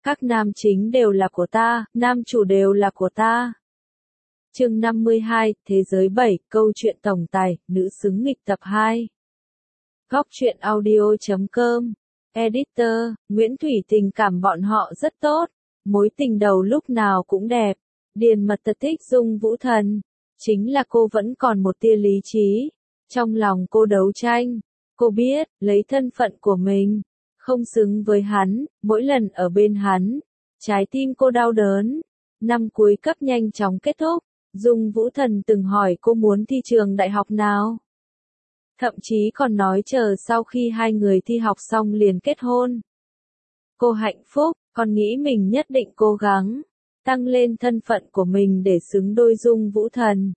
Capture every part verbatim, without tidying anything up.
Các nam chính đều là của ta, nam chủ đều là của ta. Chương năm mươi hai, Thế giới bảy, câu chuyện tổng tài, nữ xứng nghịch tập hai. Góc truyện audio chấm com. Editor, Nguyễn Thủy tình cảm bọn họ rất tốt. Mối tình đầu lúc nào cũng đẹp. Điền Mật thật thích Dung Vũ Thần. Chính là cô vẫn còn một tia lý trí. Trong lòng cô đấu tranh. Cô biết, lấy thân phận của mình. Không xứng với hắn, mỗi lần ở bên hắn. Trái tim cô đau đớn. Năm cuối cấp nhanh chóng kết thúc. Dung Vũ Thần từng hỏi cô muốn thi trường đại học nào. Thậm chí còn nói chờ sau khi hai người thi học xong liền kết hôn. Cô hạnh phúc, còn nghĩ mình nhất định cố gắng, tăng lên thân phận của mình để xứng đôi Dung Vũ Thần.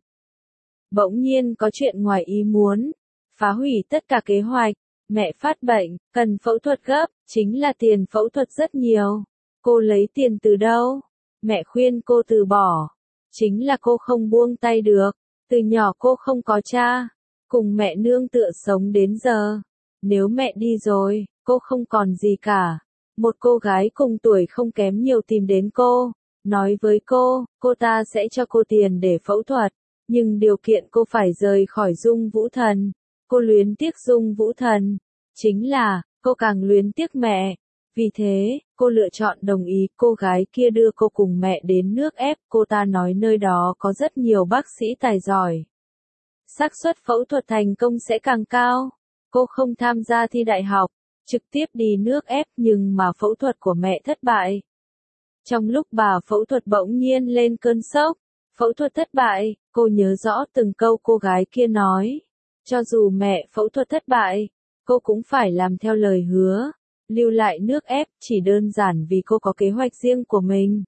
Bỗng nhiên có chuyện ngoài ý muốn, phá hủy tất cả kế hoạch, mẹ phát bệnh, cần phẫu thuật gấp, chính là tiền phẫu thuật rất nhiều. Cô lấy tiền từ đâu? Mẹ khuyên cô từ bỏ. Chính là cô không buông tay được, từ nhỏ cô không có cha, cùng mẹ nương tựa sống đến giờ. Nếu mẹ đi rồi, cô không còn gì cả. Một cô gái cùng tuổi không kém nhiều tìm đến cô, nói với cô, cô ta sẽ cho cô tiền để phẫu thuật, nhưng điều kiện cô phải rời khỏi Dung Vũ Thần. Cô luyến tiếc Dung Vũ Thần, chính là, cô càng luyến tiếc mẹ. Vì thế, cô lựa chọn đồng ý cô gái kia đưa cô cùng mẹ đến nước ép, cô ta nói nơi đó có rất nhiều bác sĩ tài giỏi. Xác suất phẫu thuật thành công sẽ càng cao. Cô không tham gia thi đại học, trực tiếp đi nước ép nhưng mà phẫu thuật của mẹ thất bại. Trong lúc bà phẫu thuật bỗng nhiên lên cơn sốc, phẫu thuật thất bại, cô nhớ rõ từng câu cô gái kia nói. Cho dù mẹ phẫu thuật thất bại, cô cũng phải làm theo lời hứa. Lưu lại nước ép chỉ đơn giản vì cô có kế hoạch riêng của mình.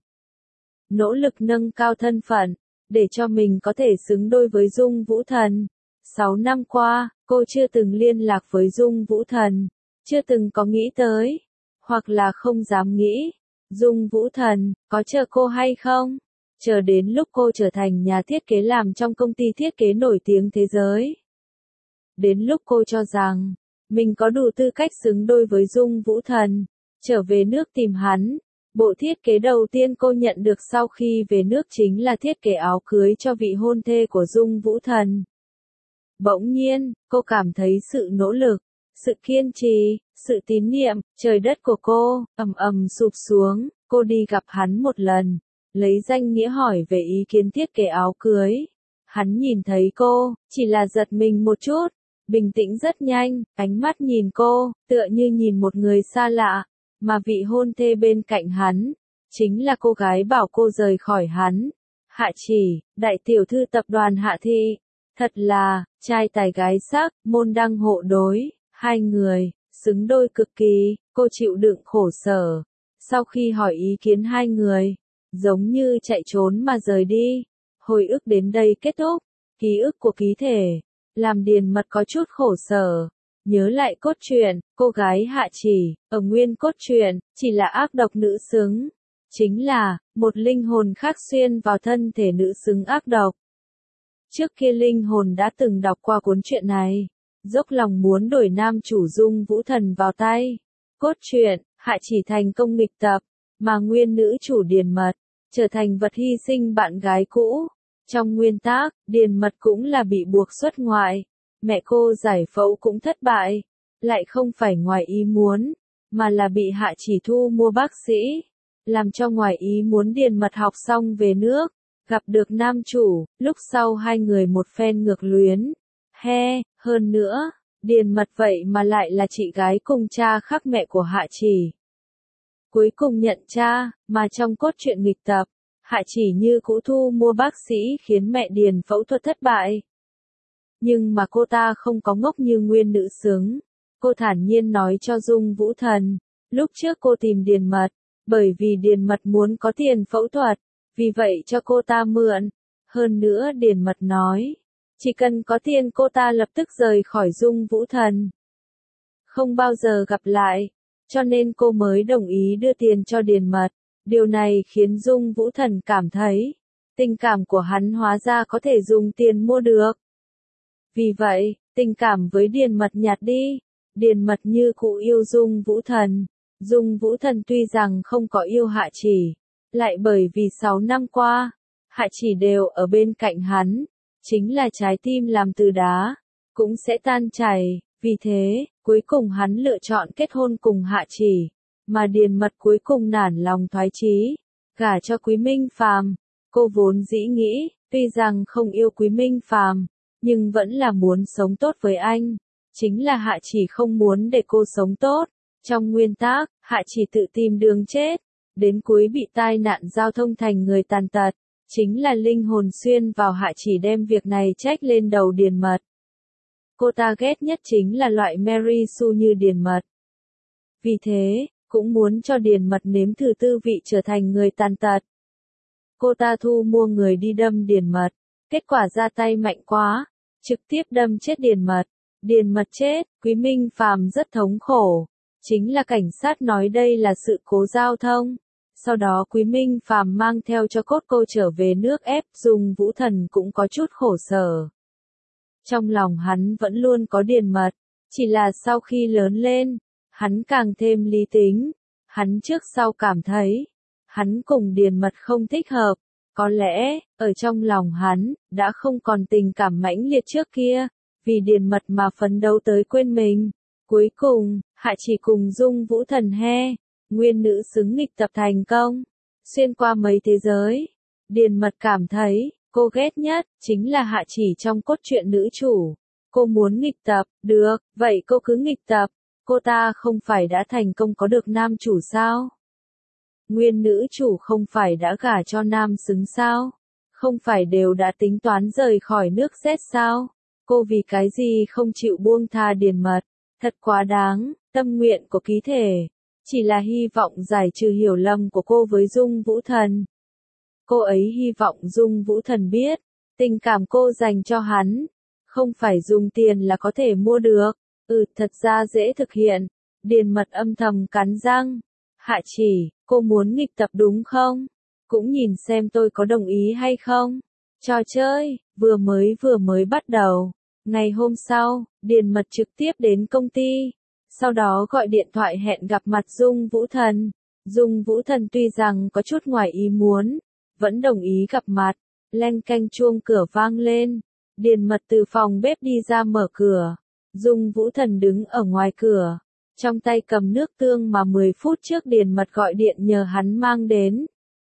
Nỗ lực nâng cao thân phận, để cho mình có thể xứng đôi với Dung Vũ Thần. Sáu năm qua, cô chưa từng liên lạc với Dung Vũ Thần, chưa từng có nghĩ tới, hoặc là không dám nghĩ. Dung Vũ Thần, có chờ cô hay không? Chờ đến lúc cô trở thành nhà thiết kế làm trong công ty thiết kế nổi tiếng thế giới. Đến lúc cô cho rằng, mình có đủ tư cách xứng đôi với Dung Vũ Thần, trở về nước tìm hắn. Bộ thiết kế đầu tiên cô nhận được sau khi về nước chính là thiết kế áo cưới cho vị hôn thê của Dung Vũ Thần. Bỗng nhiên, cô cảm thấy sự nỗ lực, sự kiên trì, sự tín niệm, trời đất của cô, ầm ầm sụp xuống. Cô đi gặp hắn một lần, lấy danh nghĩa hỏi về ý kiến thiết kế áo cưới. Hắn nhìn thấy cô, chỉ là giật mình một chút. Bình tĩnh rất nhanh, ánh mắt nhìn cô, tựa như nhìn một người xa lạ, mà vị hôn thê bên cạnh hắn, chính là cô gái bảo cô rời khỏi hắn. Hạ Chỉ, đại tiểu thư tập đoàn Hạ Thị, thật là, trai tài gái sắc, môn đăng hộ đối, hai người, xứng đôi cực kỳ, cô chịu đựng khổ sở. Sau khi hỏi ý kiến hai người, giống như chạy trốn mà rời đi, hồi ức đến đây kết thúc, ký ức của ký thể. Làm Điền Mật có chút khổ sở, nhớ lại cốt truyện, cô gái Hạ Chỉ, ở nguyên cốt truyện, chỉ là ác độc nữ xứng. Chính là, một linh hồn khác xuyên vào thân thể nữ xứng ác độc. Trước kia linh hồn đã từng đọc qua cuốn truyện này, dốc lòng muốn đổi nam chủ Dung Vũ Thần vào tay. Cốt truyện, Hạ Chỉ thành công nghịch tập, mà nguyên nữ chủ Điền Mật, trở thành vật hy sinh bạn gái cũ. Trong nguyên tác, Điền Mật cũng là bị buộc xuất ngoại, mẹ cô giải phẫu cũng thất bại, lại không phải ngoài ý muốn, mà là bị Hạ Chỉ thu mua bác sĩ, làm cho ngoài ý muốn Điền Mật học xong về nước, gặp được nam chủ, lúc sau hai người một phen ngược luyến. He, hơn nữa, Điền Mật vậy mà lại là chị gái cùng cha khác mẹ của Hạ Chỉ. Cuối cùng nhận cha, mà trong cốt truyện nghịch tập, Hạ Chỉ như cũ thu mua bác sĩ khiến mẹ Điền phẫu thuật thất bại. Nhưng mà cô ta không có ngốc như nguyên nữ xứng. Cô thản nhiên nói cho Dung Vũ Thần, lúc trước cô tìm Điền Mật, bởi vì Điền Mật muốn có tiền phẫu thuật, vì vậy cho cô ta mượn. Hơn nữa Điền Mật nói, chỉ cần có tiền cô ta lập tức rời khỏi Dung Vũ Thần. Không bao giờ gặp lại, cho nên cô mới đồng ý đưa tiền cho Điền Mật. Điều này khiến Dung Vũ Thần cảm thấy, tình cảm của hắn hóa ra có thể dùng tiền mua được. Vì vậy, tình cảm với Điền Mật nhạt đi, Điền Mật như cũ yêu Dung Vũ Thần, Dung Vũ Thần tuy rằng không có yêu Hạ Chỉ, lại bởi vì sáu năm qua, Hạ Chỉ đều ở bên cạnh hắn, chính là trái tim làm từ đá, cũng sẽ tan chảy, vì thế, cuối cùng hắn lựa chọn kết hôn cùng Hạ Chỉ, mà Điền Mật cuối cùng nản lòng thoái chí, gả cho Quý Minh Phàm. Cô vốn dĩ nghĩ, tuy rằng không yêu Quý Minh Phàm, nhưng vẫn là muốn sống tốt với anh, chính là Hạ Chỉ không muốn để cô sống tốt. Trong nguyên tắc, Hạ Chỉ tự tìm đường chết, đến cuối bị tai nạn giao thông thành người tàn tật, chính là linh hồn xuyên vào Hạ Chỉ đem việc này trách lên đầu Điền Mật. Cô ta ghét nhất chính là loại Mary Sue như Điền Mật. Vì thế, cũng muốn cho Điền Mật nếm thử tư vị trở thành người tàn tật. Cô ta thu mua người đi đâm Điền Mật, kết quả ra tay mạnh quá, trực tiếp đâm chết Điền Mật. Điền Mật chết, Quý Minh Phàm rất thống khổ. Chính là cảnh sát nói đây là sự cố giao thông. Sau đó Quý Minh Phàm mang theo cho cốt cô trở về nước ép, Dung Vũ Thần cũng có chút khổ sở. Trong lòng hắn vẫn luôn có Điền Mật, chỉ là sau khi lớn lên, hắn càng thêm lý tính. Hắn trước sau cảm thấy, hắn cùng Điền Mật không thích hợp. Có lẽ, ở trong lòng hắn, đã không còn tình cảm mãnh liệt trước kia, vì Điền Mật mà phấn đấu tới quên mình. Cuối cùng, Hạ Chỉ cùng Dung Vũ Thần he, nguyên nữ xứng nghịch tập thành công, xuyên qua mấy thế giới. Điền Mật cảm thấy, cô ghét nhất, chính là Hạ Chỉ trong cốt truyện nữ chủ. Cô muốn nghịch tập, được, vậy cô cứ nghịch tập, cô ta không phải đã thành công có được nam chủ sao? Nguyên nữ chủ không phải đã gả cho nam xứng sao? Không phải đều đã tính toán rời khỏi nước xét sao? Cô vì cái gì không chịu buông tha Điền Mật? Thật quá đáng, tâm nguyện của ký thể, chỉ là hy vọng giải trừ hiểu lầm của cô với Dung Vũ Thần. Cô ấy hy vọng Dung Vũ Thần biết, tình cảm cô dành cho hắn, không phải dùng tiền là có thể mua được. Ừ, thật ra dễ thực hiện. Điền Mật âm thầm cắn răng. Hạ Chỉ, cô muốn nghịch tập đúng không? Cũng nhìn xem tôi có đồng ý hay không. Trò chơi, vừa mới vừa mới bắt đầu. Ngày hôm sau, Điền Mật trực tiếp đến công ty, sau đó gọi điện thoại hẹn gặp mặt Dung Vũ Thần. Dung Vũ Thần tuy rằng có chút ngoài ý muốn, vẫn đồng ý gặp mặt. Leng canh chuông cửa vang lên, Điền Mật từ phòng bếp đi ra mở cửa. Dung Vũ Thần đứng ở ngoài cửa, trong tay cầm nước tương mà mười phút trước Điền Mật gọi điện nhờ hắn mang đến.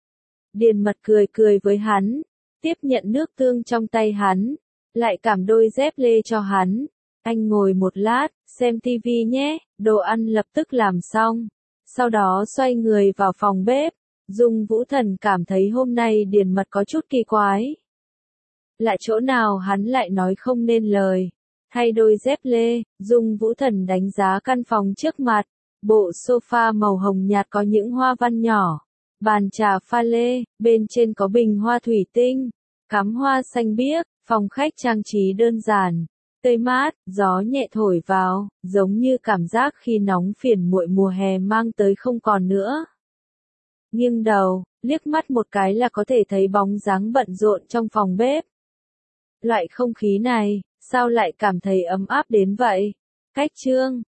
Điền Mật cười cười với hắn, tiếp nhận nước tương trong tay hắn, lại cảm đôi dép lê cho hắn. Anh ngồi một lát, xem tivi nhé, đồ ăn lập tức làm xong. Sau đó xoay người vào phòng bếp. Dung Vũ Thần cảm thấy hôm nay Điền Mật có chút kỳ quái. Lại chỗ nào hắn lại nói không nên lời. Thay đôi dép lê, Dung Vũ Thần đánh giá căn phòng trước mặt. Bộ sofa màu hồng nhạt có những hoa văn nhỏ. Bàn trà pha lê, bên trên có bình hoa thủy tinh. Cắm hoa xanh biếc, phòng khách trang trí đơn giản. Tươi mát, gió nhẹ thổi vào, giống như cảm giác khi nóng phiền muội mùa hè mang tới không còn nữa. Nghiêng đầu, liếc mắt một cái là có thể thấy bóng dáng bận rộn trong phòng bếp. Loại không khí này, sao lại cảm thấy ấm áp đến vậy? Cách chương